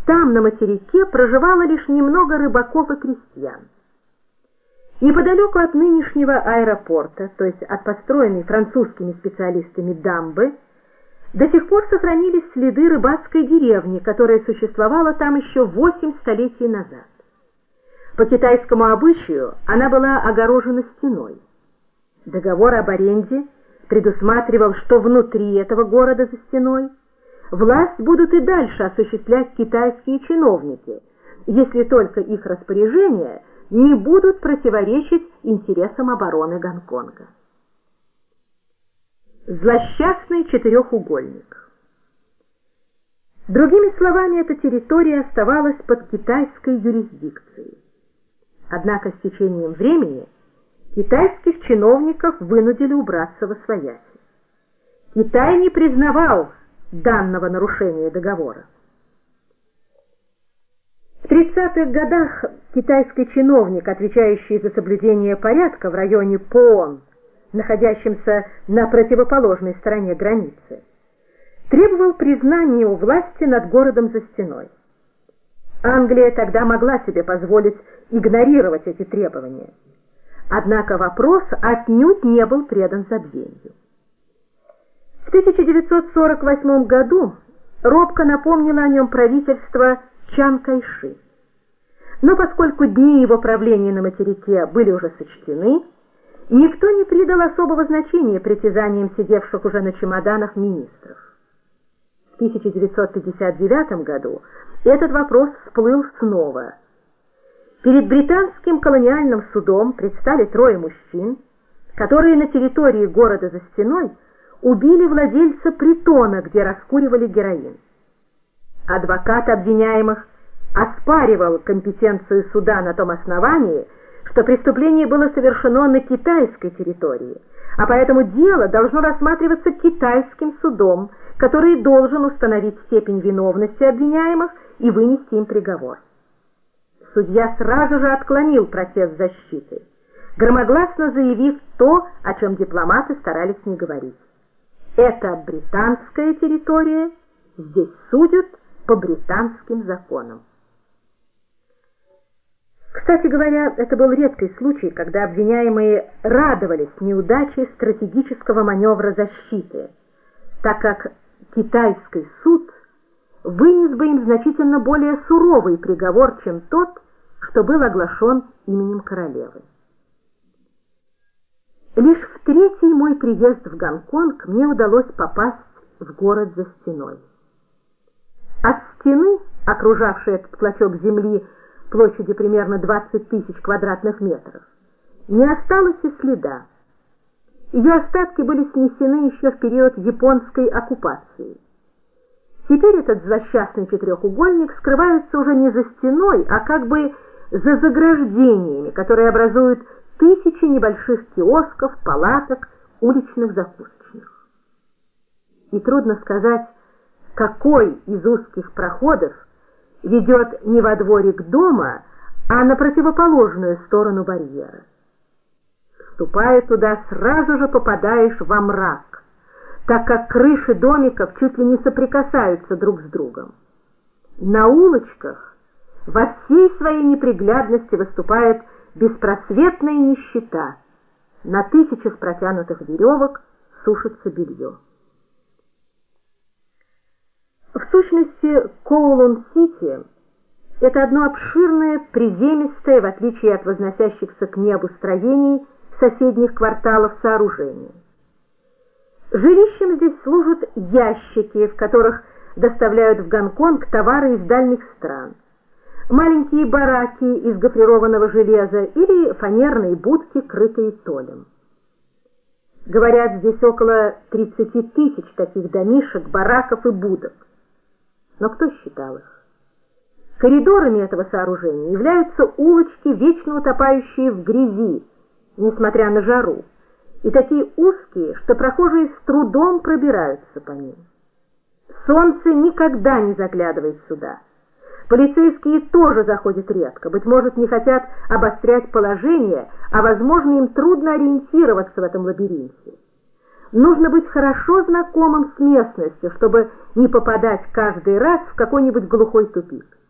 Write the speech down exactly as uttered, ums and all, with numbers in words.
Там, на материке, проживало лишь немного рыбаков и крестьян. Неподалеку от нынешнего аэропорта, то есть от построенной французскими специалистами дамбы, до сих пор сохранились следы рыбацкой деревни, которая существовала там еще восемь столетий назад. По китайскому обычаю она была огорожена стеной. Договор об аренде предусматривал, что внутри этого города за стеной власть будут и дальше осуществлять китайские чиновники, если только их распоряжения не будут противоречить интересам обороны Гонконга. Злосчастный четырехугольник. Другими словами, эта территория оставалась под китайской юрисдикцией. Однако с течением времени китайских чиновников вынудили убраться восвояси. Китай не признавал данного нарушения договора. В тридцатых годах китайский чиновник, отвечающий за соблюдение порядка в районе Поон, находящемся на противоположной стороне границы, требовал признания у власти над городом за стеной. Англия тогда могла себе позволить игнорировать эти требования. Однако вопрос отнюдь не был предан забвению. В тысяча девятьсот сорок восьмом году робко напомнило о нем правительство Чан Кайши. Но поскольку дни его правления на материке были уже сочтены, никто не придал особого значения притязаниям сидевших уже на чемоданах министров. В тысяча девятьсот пятьдесят девятом году этот вопрос всплыл снова. Перед британским колониальным судом предстали трое мужчин, которые на территории города за стеной убили владельца притона, где раскуривали героин. Адвокат обвиняемых оспаривал компетенцию суда на том основании, что преступление было совершено на китайской территории, а поэтому дело должно рассматриваться китайским судом, который должен установить степень виновности обвиняемых и вынести им приговор. Судья сразу же отклонил протест защиты, громогласно заявив то, о чем дипломаты старались не говорить. Это британская территория, здесь судят по британским законам. Кстати говоря, это был редкий случай, когда обвиняемые радовались неудаче стратегического маневра защиты, так как китайский суд вынес бы им значительно более суровый приговор, чем тот, что был оглашен именем королевы. Лишь в третий мой приезд в Гонконг мне удалось попасть в город за стеной. От стены, окружавшей этот клочок земли площадью примерно двадцать тысяч квадратных метров, не осталось и следа. Ее остатки были снесены еще в период японской оккупации. Теперь этот злосчастный четырехугольник скрывается уже не за стеной, а как бы за заграждениями, которые образуют тысячи небольших киосков, палаток, уличных закусочных. И трудно сказать, какой из узких проходов ведет не во дворик дома, а на противоположную сторону барьера. Вступая туда, сразу же попадаешь во мрак, так как крыши домиков чуть ли не соприкасаются друг с другом. На улочках во всей своей неприглядности выступает беспросветная нищета. На тысячах протянутых веревок сушится белье. В сущности, Коулун-Сити – это одно обширное, приземистое, в отличие от возносящихся к небу строений соседних кварталов, сооружений. Жилищем здесь служат ящики, в которых доставляют в Гонконг товары из дальних стран, маленькие бараки из гофрированного железа или фанерные будки, крытые толем. Говорят, здесь около тридцати тысяч таких домишек, бараков и будок. Но кто считал их? Коридорами этого сооружения являются улочки, вечно утопающие в грязи, несмотря на жару, и такие узкие, что прохожие с трудом пробираются по ним. Солнце никогда не заглядывает сюда. Полицейские тоже заходят редко, быть может, не хотят обострять положение, а, возможно, им трудно ориентироваться в этом лабиринте. Нужно быть хорошо знакомым с местностью, чтобы не попадать каждый раз в какой-нибудь глухой тупик.